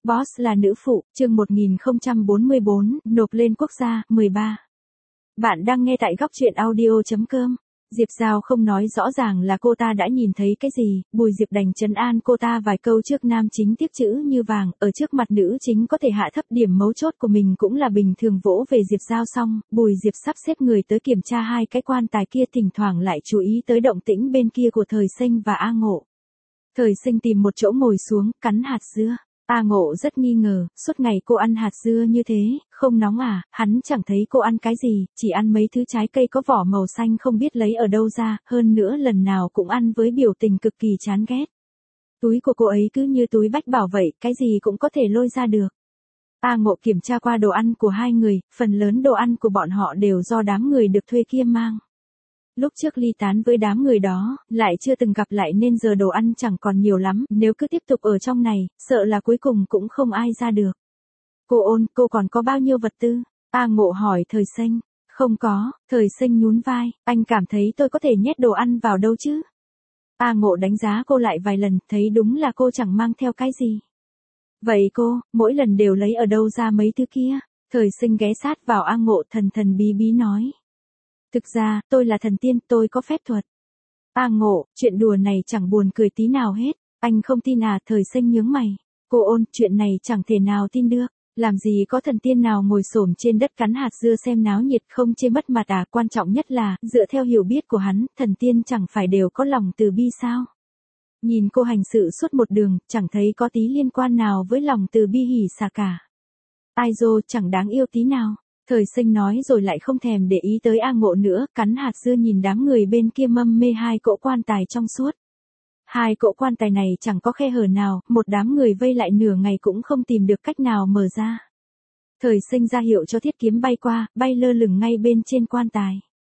Boss là nữ phụ, chương 1044, nộp lên quốc gia, 13. Bạn đang nghe tại góc truyện audio.com. Diệp Giao không nói rõ ràng là cô ta đã nhìn thấy cái gì, Bùi Diệp đành trấn an cô ta vài câu trước nam chính tiếc chữ như vàng, ở trước mặt nữ chính có thể hạ thấp điểm mấu chốt của mình cũng là bình thường. Vỗ về Diệp Giao xong, Bùi Diệp sắp xếp người tới kiểm tra hai cái quan tài kia, thỉnh thoảng lại chú ý tới động tĩnh bên kia của Thời Sinh và A Ngộ. Thời Sinh tìm một chỗ ngồi xuống, cắn hạt dưa. A Ngộ rất nghi ngờ, suốt ngày cô ăn hạt dưa như thế, không nóng à? Hắn chẳng thấy cô ăn cái gì, chỉ ăn mấy thứ trái cây có vỏ màu xanh không biết lấy ở đâu ra, hơn nữa lần nào cũng ăn với biểu tình cực kỳ chán ghét. Túi của cô ấy cứ như túi bách bảo vậy, cái gì cũng có thể lôi ra được. A Ngộ kiểm tra qua đồ ăn của hai người, phần lớn đồ ăn của bọn họ đều do đám người được thuê kia mang. Lúc trước ly tán với đám người đó, lại chưa từng gặp lại nên giờ đồ ăn chẳng còn nhiều lắm, nếu cứ tiếp tục ở trong này, sợ là cuối cùng cũng không ai ra được. Cô Ôn, cô còn có bao nhiêu vật tư? A Ngộ hỏi Thời Sinh. Không có, Thời Sinh nhún vai, anh cảm thấy tôi có thể nhét đồ ăn vào đâu chứ? A Ngộ đánh giá cô lại vài lần, thấy đúng là cô chẳng mang theo cái gì. Vậy cô, mỗi lần đều lấy ở đâu ra mấy thứ kia? Thời Sinh ghé sát vào A Ngộ thần thần bí bí nói. Thực ra, tôi là thần tiên, tôi có phép thuật. A Ngộ, chuyện đùa này chẳng buồn cười tí nào hết. Anh không tin à? Thời Sinh nhướng mày. Cô Ôn, chuyện này chẳng thể nào tin được. Làm gì có thần tiên nào ngồi xổm trên đất cắn hạt dưa xem náo nhiệt không chê mất mặt à? Quan trọng nhất là, dựa theo hiểu biết của hắn, thần tiên chẳng phải đều có lòng từ bi sao? Nhìn cô hành sự suốt một đường, chẳng thấy có tí liên quan nào với lòng từ bi hỉ xả cả. Ai dô, chẳng đáng yêu tí nào. Thời Sinh nói rồi lại không thèm để ý tới A Ngộ nữa, cắn hạt dưa nhìn đám người bên kia mâm mê hai cỗ quan tài trong suốt. Hai cỗ quan tài này chẳng có khe hở nào, một đám người vây lại nửa ngày cũng không tìm được cách nào mở ra. Thời Sinh ra hiệu cho thiết kiếm bay qua, bay lơ lửng ngay bên trên quan tài.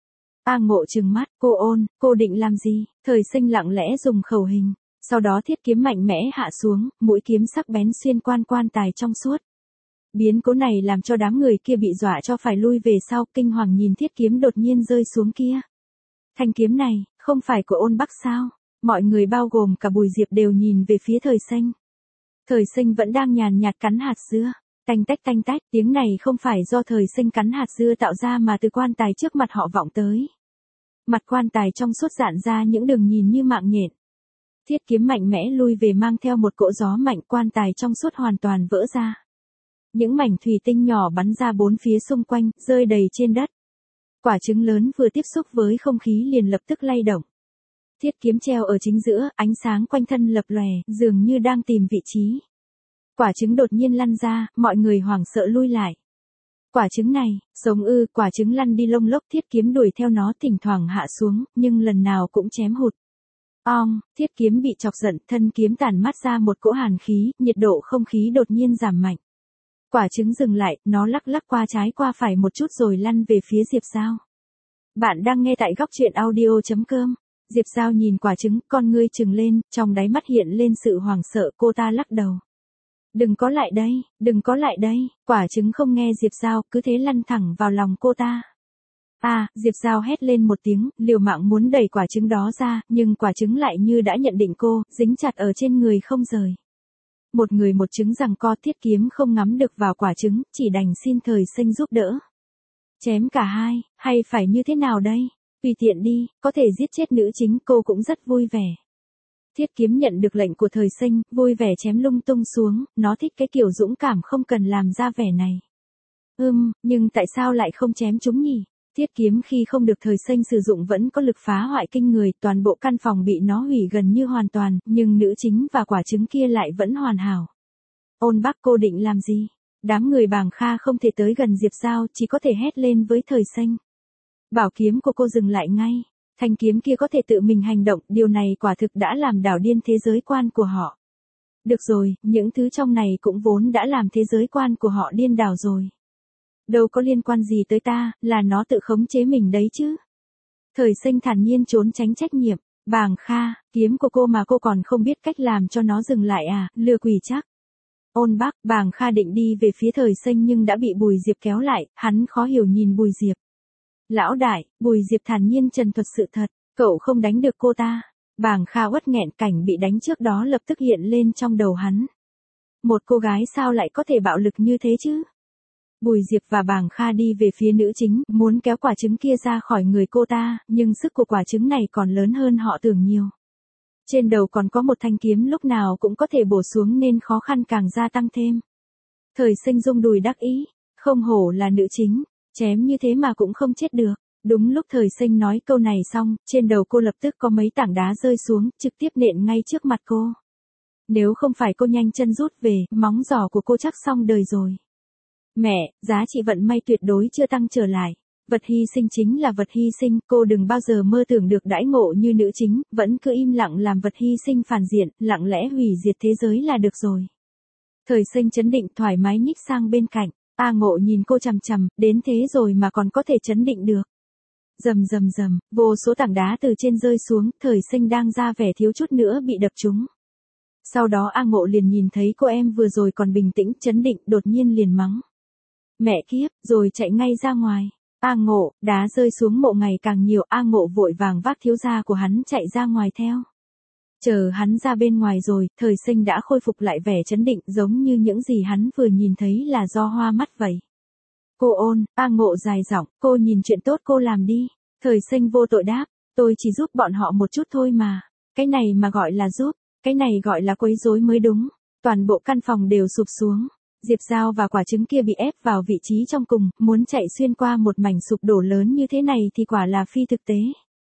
A Ngộ trừng mắt, cô Ôn, cô định làm gì? Thời Sinh lặng lẽ dùng khẩu hình, sau đó thiết kiếm mạnh mẽ hạ xuống, mũi kiếm sắc bén xuyên quan tài trong suốt. Biến cố này làm cho đám người kia bị dọa cho phải lui về sau, kinh hoàng nhìn thiết kiếm đột nhiên rơi xuống kia. Thanh kiếm này, không phải của Ôn Bắc sao? Mọi người bao gồm cả Bùi Diệp đều nhìn về phía Thời Sinh. Thời Sinh vẫn đang nhàn nhạt cắn hạt dưa. Tanh tách, tiếng này không phải do Thời Sinh cắn hạt dưa tạo ra mà từ quan tài trước mặt họ vọng tới. Mặt quan tài trong suốt dạn ra những đường nhìn như mạng nhện. Thiết kiếm mạnh mẽ lui về mang theo một cỗ gió mạnh, quan tài trong suốt hoàn toàn vỡ ra. Những mảnh thủy tinh nhỏ bắn ra bốn phía xung quanh, rơi đầy trên đất. Quả trứng lớn vừa tiếp xúc với không khí liền lập tức lay động. Thiết kiếm treo ở chính giữa, ánh sáng quanh thân lập lòe, dường như đang tìm vị trí. Quả trứng đột nhiên lăn ra, mọi người hoảng sợ lui lại. Quả trứng này, sống ư? Quả trứng lăn đi lông lốc, thiết kiếm đuổi theo nó, thỉnh thoảng hạ xuống, nhưng lần nào cũng chém hụt. Thiết kiếm bị chọc giận, thân kiếm tản mát ra một cỗ hàn khí, nhiệt độ không khí đột nhiên giảm mạnh. Quả trứng dừng lại, nó lắc lắc qua trái qua phải một chút rồi lăn về phía Diệp Giao. Bạn đang nghe tại góc truyện audio.com. Diệp Giao nhìn quả trứng, con ngươi trừng lên, trong đáy mắt hiện lên sự hoảng sợ, cô ta lắc đầu. Đừng có lại đây, quả trứng không nghe Diệp Giao, cứ thế lăn thẳng vào lòng cô ta. Diệp Giao hét lên một tiếng, liều mạng muốn đẩy quả trứng đó ra, nhưng quả trứng lại như đã nhận định cô, dính chặt ở trên người không rời. Một người một trứng giằng co, thiết kiếm không ngắm được vào quả trứng, chỉ đành xin Thời Sinh giúp đỡ. Chém cả hai, hay phải như thế nào đây? Tùy tiện đi, có thể giết chết nữ chính, cô cũng rất vui vẻ. Thiết kiếm nhận được lệnh của Thời Sinh, vui vẻ chém lung tung xuống, nó thích cái kiểu dũng cảm không cần làm ra vẻ này. Nhưng tại sao lại không chém chúng nhỉ? Thiết kiếm khi không được Thời Sinh sử dụng vẫn có lực phá hoại kinh người, toàn bộ căn phòng bị nó hủy gần như hoàn toàn, nhưng nữ chính và quả trứng kia lại vẫn hoàn hảo. Ôn Bắc, cô định làm gì? Đám người Bàng Kha không thể tới gần Diệp Giao, chỉ có thể hét lên với Thời Sinh. Bảo kiếm của cô dừng lại ngay. Thanh kiếm kia có thể tự mình hành động, điều này quả thực đã làm đảo điên thế giới quan của họ. Được rồi, những thứ trong này cũng vốn đã làm thế giới quan của họ điên đảo rồi. Đâu có liên quan gì tới ta, là nó tự khống chế mình đấy chứ. Thời Sinh thản nhiên trốn tránh trách nhiệm. Bàng Kha, kiếm của cô mà cô còn không biết cách làm cho nó dừng lại à? Lừa quỷ chắc. Ôn Bắc, Bàng Kha định đi về phía Thời Sinh nhưng đã bị Bùi Diệp kéo lại, hắn khó hiểu nhìn Bùi Diệp. Lão đại, Bùi Diệp thản nhiên trần thuật sự thật, cậu không đánh được cô ta. Bàng Kha uất nghẹn, cảnh bị đánh trước đó lập tức hiện lên trong đầu hắn. Một cô gái sao lại có thể bạo lực như thế chứ? Bùi Diệp và Bàng Kha đi về phía nữ chính, muốn kéo quả trứng kia ra khỏi người cô ta, nhưng sức của quả trứng này còn lớn hơn họ tưởng nhiều. Trên đầu còn có một thanh kiếm lúc nào cũng có thể bổ xuống nên khó khăn càng gia tăng thêm. Thời Sinh rung đùi đắc ý, không hổ là nữ chính, chém như thế mà cũng không chết được. Đúng lúc Thời Sinh nói câu này xong, trên đầu cô lập tức có mấy tảng đá rơi xuống, trực tiếp nện ngay trước mặt cô. Nếu không phải cô nhanh chân rút về, móng giò của cô chắc xong đời rồi. Mẹ, giá trị vận may tuyệt đối chưa tăng trở lại. Vật hy sinh chính là vật hy sinh, cô đừng bao giờ mơ tưởng được đãi ngộ như nữ chính, vẫn cứ im lặng làm vật hy sinh phản diện, lặng lẽ hủy diệt thế giới là được rồi. Thời Sinh chấn định thoải mái nhích sang bên cạnh, A Ngộ nhìn cô chằm chằm, đến thế rồi mà còn có thể chấn định được. Rầm rầm rầm, vô số tảng đá từ trên rơi xuống, Thời Sinh đang ra vẻ thiếu chút nữa bị đập trúng. Sau đó A Ngộ liền nhìn thấy cô em vừa rồi còn bình tĩnh chấn định, đột nhiên liền mắng. Mẹ kiếp, rồi chạy ngay ra ngoài. A Ngộ, đá rơi xuống mộ ngày càng nhiều, A Ngộ vội vàng vác thiếu gia của hắn chạy ra ngoài theo. Chờ hắn ra bên ngoài rồi, Thời Sinh đã khôi phục lại vẻ chấn định giống như những gì hắn vừa nhìn thấy là do hoa mắt vậy. Cô Ôn, A Ngộ dài giọng, cô nhìn chuyện tốt cô làm đi. Thời Sinh vô tội đáp, tôi chỉ giúp bọn họ một chút thôi mà. Cái này mà gọi là giúp, cái này gọi là quấy rối mới đúng. Toàn bộ căn phòng đều sụp xuống. Diệp Giao và quả trứng kia bị ép vào vị trí trong cùng, muốn chạy xuyên qua một mảnh sụp đổ lớn như thế này thì quả là phi thực tế.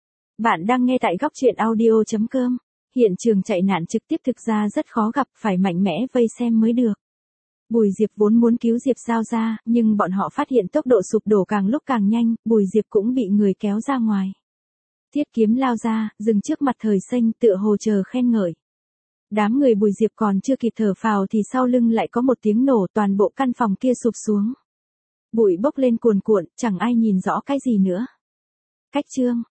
Bạn đang nghe tại góc truyện audio.com. Hiện trường chạy nạn trực tiếp thực ra rất khó gặp, phải mạnh mẽ vây xem mới được. Bùi Diệp vốn muốn cứu Diệp Giao ra, nhưng bọn họ phát hiện tốc độ sụp đổ càng lúc càng nhanh, Bùi Diệp cũng bị người kéo ra ngoài. Thiết kiếm lao ra, dừng trước mặt Thời Sinh, tựa hồ chờ khen ngợi. Đám người Bùi Diệp còn chưa kịp thở phào thì sau lưng lại có một tiếng nổ, toàn bộ căn phòng kia sụp xuống. Bụi bốc lên cuồn cuộn, chẳng ai nhìn rõ cái gì nữa. Cách chương